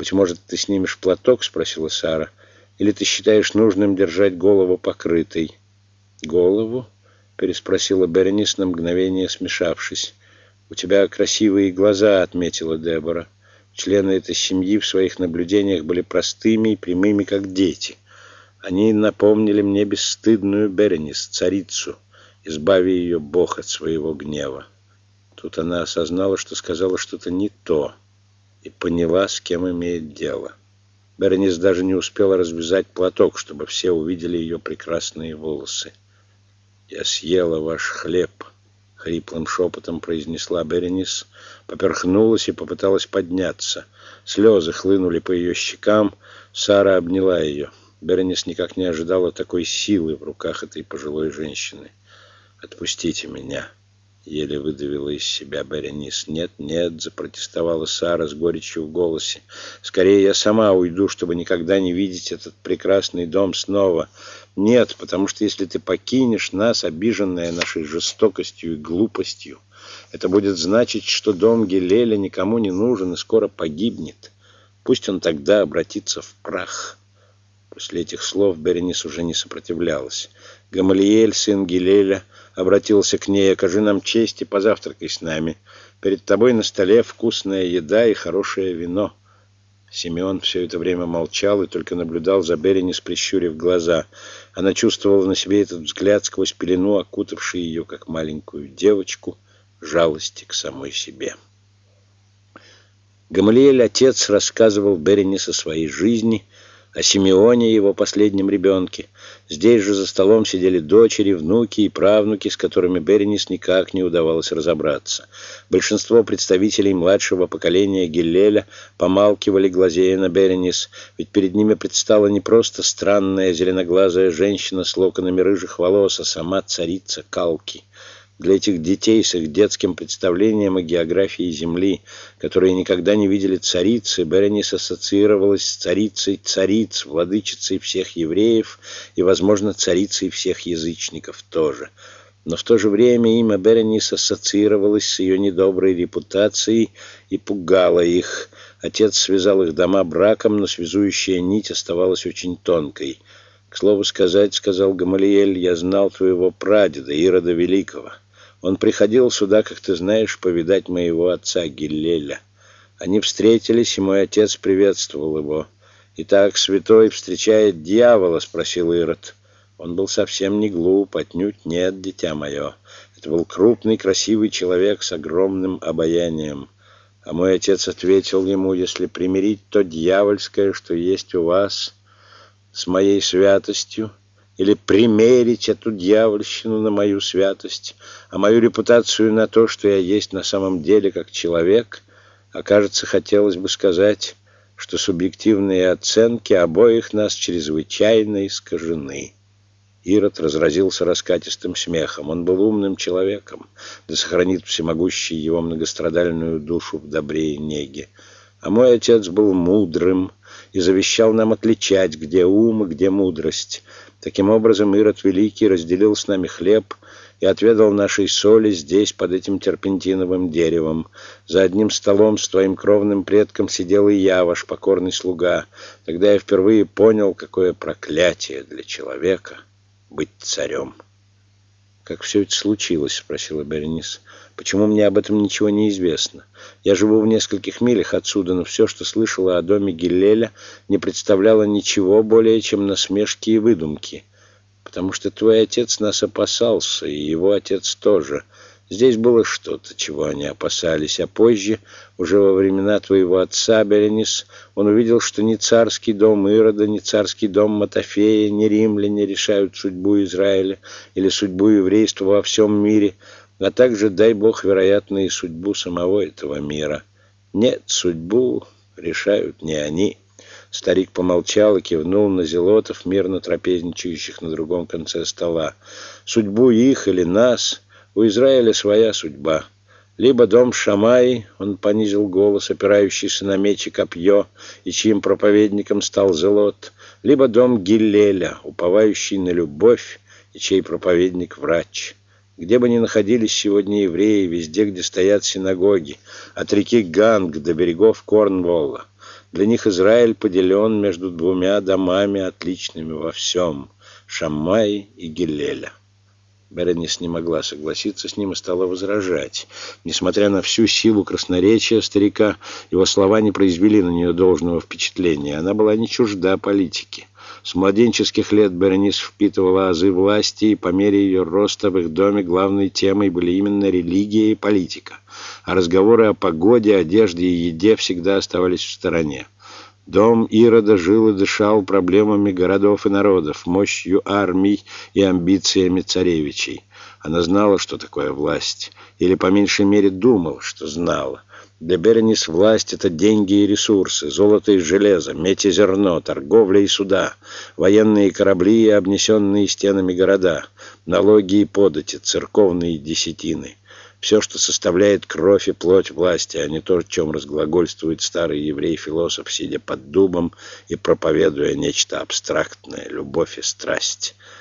«Быть может, ты снимешь платок?» — спросила Сара. «Или ты считаешь нужным держать голову покрытой?» «Голову?» — переспросила Беренис, на мгновение смешавшись. «У тебя красивые глаза», — отметила Дебора. Члены этой семьи в своих наблюдениях были простыми и прямыми, как дети. Они напомнили мне бесстыдную Беренис, царицу, избави ее Бог от своего гнева. Тут она осознала, что сказала что-то не то, и поняла, с кем имеет дело. Беренис даже не успела развязать платок, чтобы все увидели ее прекрасные волосы. «Я съела ваш хлеб», — хриплым шепотом произнесла Беренис, поперхнулась и попыталась подняться. Слезы хлынули по ее щекам. Сара обняла ее. Беренис никак не ожидала такой силы в руках этой пожилой женщины. «Отпустите меня», — еле выдавила из себя Беренис. «Нет, нет», — запротестовала Сара с горечью в голосе. «Скорее я сама уйду, чтобы никогда не видеть этот прекрасный дом снова. Нет, потому что если ты покинешь нас, обиженная нашей жестокостью и глупостью, это будет значить, что дом Гилеля никому не нужен и скоро погибнет. Пусть он тогда обратится в прах». После этих слов Беренис уже не сопротивлялась. Гамалиэль, сын Гилеля, обратился к ней: «Окажи нам честь и позавтракай с нами. Перед тобой на столе вкусная еда и хорошее вино». Симеон все это время молчал и только наблюдал за Беренис, прищурив глаза. Она чувствовала на себе этот взгляд сквозь пелену, окутавший ее, как маленькую девочку, жалости к самой себе. Гамалиэль, отец, рассказывал Беренис о своей жизни, о Симеоне, его последнем ребенке. Здесь же за столом сидели дочери, внуки и правнуки, с которыми Беренис никак не удавалось разобраться. Большинство представителей младшего поколения Гиллеля помалкивали, глазея на Беренис, ведь перед ними предстала не просто странная зеленоглазая женщина с локонами рыжих волос, а сама царица Калки. Для этих детей с их детским представлением о географии Земли, которые никогда не видели царицы, Беренис ассоциировалась с царицей цариц, владычицей всех евреев и, возможно, царицей всех язычников тоже. Но в то же время имя Беренис ассоциировалось с ее недоброй репутацией и пугало их. Отец связал их дома браком, но связующая нить оставалась очень тонкой. «К слову сказать, — сказал Гамалиэль, — я знал твоего прадеда, Ирода Великого. Он приходил сюда, как ты знаешь, повидать моего отца Гиллеля. Они встретились, и мой отец приветствовал его. «Итак, святой встречает дьявола?» — спросил Ирод. Он был совсем не глуп, отнюдь нет, дитя мое. Это был крупный, красивый человек с огромным обаянием. А мой отец ответил ему: «Если примирить то дьявольское, что есть у вас, с моей святостью, или примерить эту дьявольщину на мою святость, а мою репутацию на то, что я есть на самом деле как человек, окажется, хотелось бы сказать, что субъективные оценки обоих нас чрезвычайно искажены». Ирод разразился раскатистым смехом. Он был умным человеком, да сохранит всемогущий его многострадальную душу в добре и неге. А мой отец был мудрым и завещал нам отличать, где ум и где мудрость. Таким образом, Ирод Великий разделил с нами хлеб и отведал нашей соли здесь, под этим терпентиновым деревом. За одним столом с твоим кровным предком сидел и я, ваш покорный слуга. Тогда я впервые понял, какое проклятие для человека быть царем. «Как все это случилось?» — спросила Беренис. «Почему мне об этом ничего не известно? Я живу в нескольких милях отсюда, но все, что слышала о доме Гиллеля, не представляло ничего более, чем насмешки и выдумки. Потому что твой отец нас опасался, и его отец тоже. Здесь было что-то, чего они опасались, а позже, уже во времена твоего отца, Беренис, он увидел, что ни царский дом Ирода, ни царский дом Матофея, ни римляне решают судьбу Израиля или судьбу еврейства во всем мире, а также, дай Бог, вероятно, и судьбу самого этого мира. Нет, судьбу решают не они». Старик помолчал и кивнул на зелотов, мирно трапезничающих на другом конце стола. «Судьбу их или нас у Израиля своя судьба. Либо дом Шамаи, он понизил голос, опирающийся на меч и копье, и чьим проповедником стал зелот, либо дом Гиллеля, уповающий на любовь, и чей проповедник врач. Где бы ни находились сегодня евреи, везде, где стоят синагоги, от реки Ганг до берегов Корнволла, Для них Израиль поделен между двумя домами, отличными во всем — Шаммай и Гиллеля. Беренис не могла согласиться с ним и стала возражать. Несмотря на всю силу красноречия старика, его слова не произвели на нее должного впечатления. Она была не чужда политики. С младенческих лет Беренис впитывала азы власти, и по мере ее роста в их доме главной темой были именно религия и политика. А разговоры о погоде, одежде и еде всегда оставались в стороне. Дом Ирода жил и дышал проблемами городов и народов, мощью армий и амбициями царевичей. Она знала, что такое власть, или по меньшей мере думала, что знала. Для Беренис власть — это деньги и ресурсы, золото и железо, медь и зерно, торговля и суда, военные корабли и обнесенные стенами города, налоги и подати, церковные десятины. Все, что составляет кровь и плоть власти, а не то, о чем разглагольствует старый еврей-философ, сидя под дубом и проповедуя нечто абстрактное — любовь и страсть.